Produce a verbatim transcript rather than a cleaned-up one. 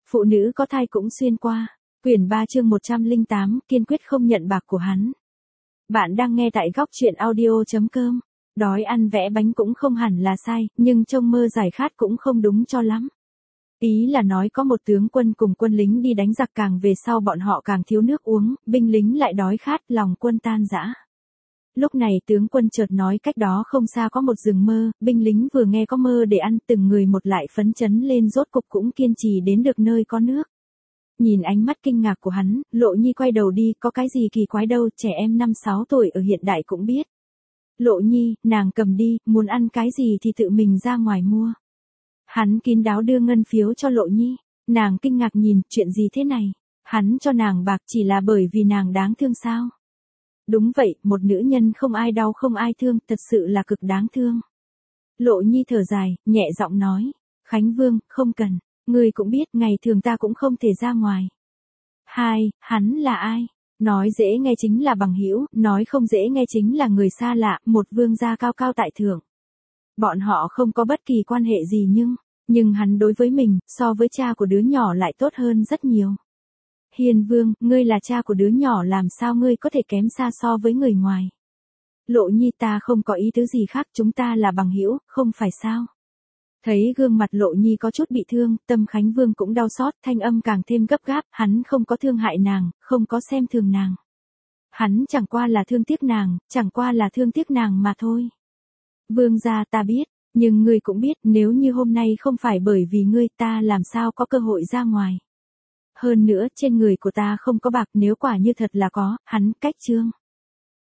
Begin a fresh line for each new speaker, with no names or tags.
Phụ nữ có thai cũng xuyên qua. Quyển ba chương một trăm lẻ tám, kiên quyết không nhận bạc của hắn. Bạn đang nghe tại góc truyện audio chấm com. Đói ăn vẽ bánh cũng không hẳn là sai, nhưng trông mơ giải khát cũng không đúng cho lắm. Ý là nói có một tướng quân cùng quân lính đi đánh giặc, càng về sau bọn họ càng thiếu nước uống, binh lính lại đói khát, lòng quân tan rã. Lúc này tướng quân chợt nói cách đó không xa có một rừng mơ, binh lính vừa nghe có mơ để ăn, từng người một lại phấn chấn lên, rốt cục cũng kiên trì đến được nơi có nước. Nhìn ánh mắt kinh ngạc của hắn, Lộ Nhi quay đầu đi, có cái gì kỳ quái đâu, trẻ em năm sáu tuổi ở hiện đại cũng biết. Lộ Nhi, nàng cầm đi, muốn ăn cái gì thì tự mình ra ngoài mua. Hắn kín đáo đưa ngân phiếu cho Lộ Nhi, nàng kinh ngạc nhìn, chuyện gì thế này, hắn cho nàng bạc chỉ là bởi vì nàng đáng thương sao? Đúng vậy, một nữ nhân không ai đau không ai thương, thật sự là cực đáng thương. Lộ Nhi thở dài, nhẹ giọng nói, Khánh Vương, không cần, ngươi cũng biết ngày thường ta cũng không thể ra ngoài. Hai, hắn là ai? Nói dễ nghe chính là bằng hữu, nói không dễ nghe chính là người xa lạ, một vương gia cao cao tại thượng. Bọn họ không có bất kỳ quan hệ gì nhưng, nhưng hắn đối với mình, so với cha của đứa nhỏ lại tốt hơn rất nhiều. Hiền Vương, ngươi là cha của đứa nhỏ, làm sao ngươi có thể kém xa so với người ngoài? Lộ Nhi, ta không có ý tứ gì khác, chúng ta là bằng hữu, không phải sao? Thấy gương mặt Lộ Nhi có chút bị thương, tâm Khánh Vương cũng đau xót, thanh âm càng thêm gấp gáp, hắn không có thương hại nàng, không có xem thường nàng. Hắn chẳng qua là thương tiếc nàng, chẳng qua là thương tiếc nàng mà thôi. Vương gia, ta biết, nhưng ngươi cũng biết, nếu như hôm nay không phải bởi vì ngươi, ta làm sao có cơ hội ra ngoài. Hơn nữa, trên người của ta không có bạc, nếu quả như thật là có, hắn cách trương.